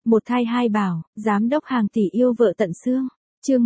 Một thai hai bảo, giám đốc hàng tỷ yêu vợ tận xương. Chương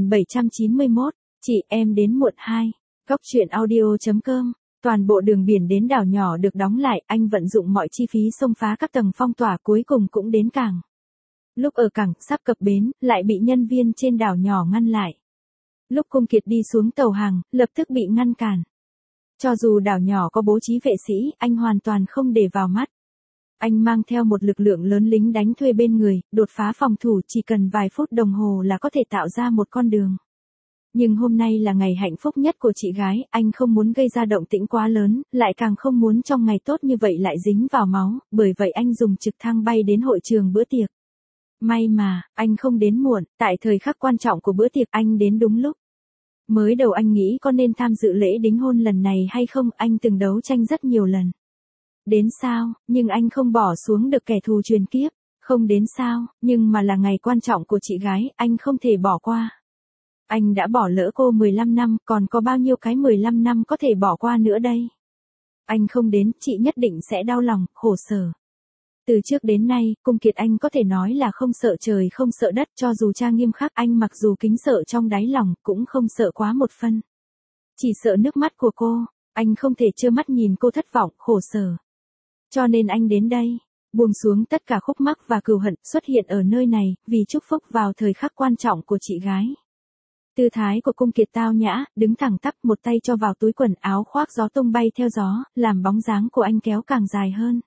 1791, chị em đến muộn 2. Góc truyện audio.com. Toàn bộ đường biển đến đảo nhỏ được đóng lại, anh vận dụng mọi chi phí xông phá các tầng phong tỏa, cuối cùng cũng đến cảng. Lúc ở cảng, sắp cập bến, lại bị nhân viên trên đảo nhỏ ngăn lại. Lúc Cung Kiệt đi xuống tàu hàng, lập tức bị ngăn cản. Cho dù đảo nhỏ có bố trí vệ sĩ, anh hoàn toàn không để vào mắt. Anh mang theo một lực lượng lớn lính đánh thuê bên người, đột phá phòng thủ chỉ cần vài phút đồng hồ là có thể tạo ra một con đường. Nhưng hôm nay là ngày hạnh phúc nhất của chị gái, anh không muốn gây ra động tĩnh quá lớn, lại càng không muốn trong ngày tốt như vậy lại dính vào máu, bởi vậy anh dùng trực thăng bay đến hội trường bữa tiệc. May mà, anh không đến muộn, tại thời khắc quan trọng của bữa tiệc anh đến đúng lúc. Mới đầu anh nghĩ có nên tham dự lễ đính hôn lần này hay không, anh từng đấu tranh rất nhiều lần. Đến sao, nhưng anh không bỏ xuống được kẻ thù truyền kiếp. Không đến sao, nhưng mà là ngày quan trọng của chị gái, anh không thể bỏ qua. Anh đã bỏ lỡ cô 15 năm, còn có bao nhiêu cái 15 năm có thể bỏ qua nữa đây? Anh không đến, chị nhất định sẽ đau lòng, khổ sở. Từ trước đến nay, Cung Kiệt anh có thể nói là không sợ trời không sợ đất, cho dù cha nghiêm khắc, anh mặc dù kính sợ trong đáy lòng, cũng không sợ quá một phân. Chỉ sợ nước mắt của cô, anh không thể trơ mắt nhìn cô thất vọng, khổ sở. Cho nên anh đến đây, buông xuống tất cả khúc mắc và cừu hận, xuất hiện ở nơi này, vì chúc phúc vào thời khắc quan trọng của chị gái. Tư thái của Cung Kiệt tao nhã, đứng thẳng tắp, một tay cho vào túi quần, áo khoác gió tung bay theo gió, làm bóng dáng của anh kéo càng dài hơn.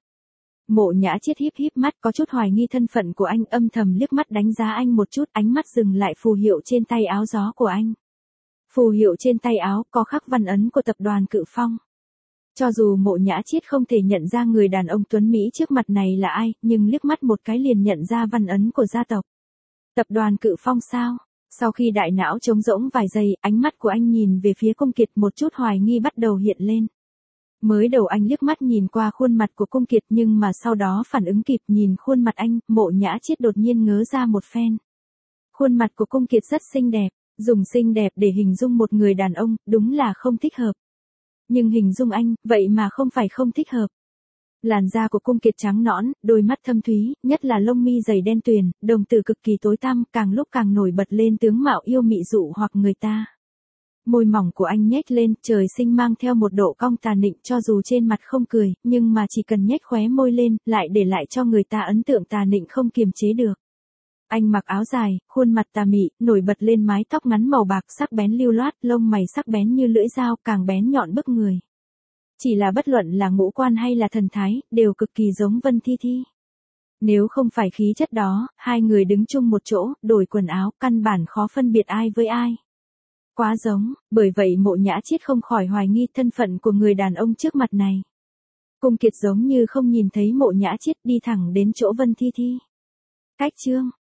Mộ Nhã Chiết híp híp mắt, có chút hoài nghi thân phận của anh, âm thầm liếc mắt đánh giá anh một chút, ánh mắt dừng lại phù hiệu trên tay áo gió của anh. Phù hiệu trên tay áo có khắc văn ấn của tập đoàn Cự Phong. Cho dù Mộ Nhã Chiết không thể nhận ra người đàn ông tuấn Mỹ trước mặt này là ai, nhưng liếc mắt một cái liền nhận ra văn ấn của gia tộc. Tập đoàn Cự Phong sao? Sau khi đại não trống rỗng vài giây, ánh mắt của anh nhìn về phía Cung Kiệt, một chút hoài nghi bắt đầu hiện lên. Mới đầu anh liếc mắt nhìn qua khuôn mặt của Cung Kiệt, nhưng mà sau đó phản ứng kịp, nhìn khuôn mặt anh, Mộ Nhã Chiết đột nhiên ngớ ra một phen. Khuôn mặt của Cung Kiệt rất xinh đẹp, dùng xinh đẹp để hình dung một người đàn ông, đúng là không thích hợp. Nhưng hình dung anh, vậy mà không phải không thích hợp. Làn da của Cung Kiệt trắng nõn, đôi mắt thâm thúy, nhất là lông mi dày đen tuyền, đồng tử cực kỳ tối tăm, càng lúc càng nổi bật lên tướng mạo yêu mị dụ hoặc người ta. Môi mỏng của anh nhếch lên, trời sinh mang theo một độ cong tà nịnh, cho dù trên mặt không cười, nhưng mà chỉ cần nhếch khóe môi lên, lại để lại cho người ta ấn tượng tà nịnh không kiềm chế được. Anh mặc áo dài, khuôn mặt tà mị, nổi bật lên mái tóc ngắn màu bạc sắc bén lưu loát, lông mày sắc bén như lưỡi dao, càng bén nhọn bức người. Chỉ là bất luận là ngũ quan hay là thần thái, đều cực kỳ giống Vân Thi Thi. Nếu không phải khí chất đó, hai người đứng chung một chỗ, đổi quần áo, căn bản khó phân biệt ai với ai. Quá giống, bởi vậy Mộ Nhã Chiết không khỏi hoài nghi thân phận của người đàn ông trước mặt này. Cung Kiệt giống như không nhìn thấy Mộ Nhã Chiết, đi thẳng đến chỗ Vân Thi Thi. Cách chương,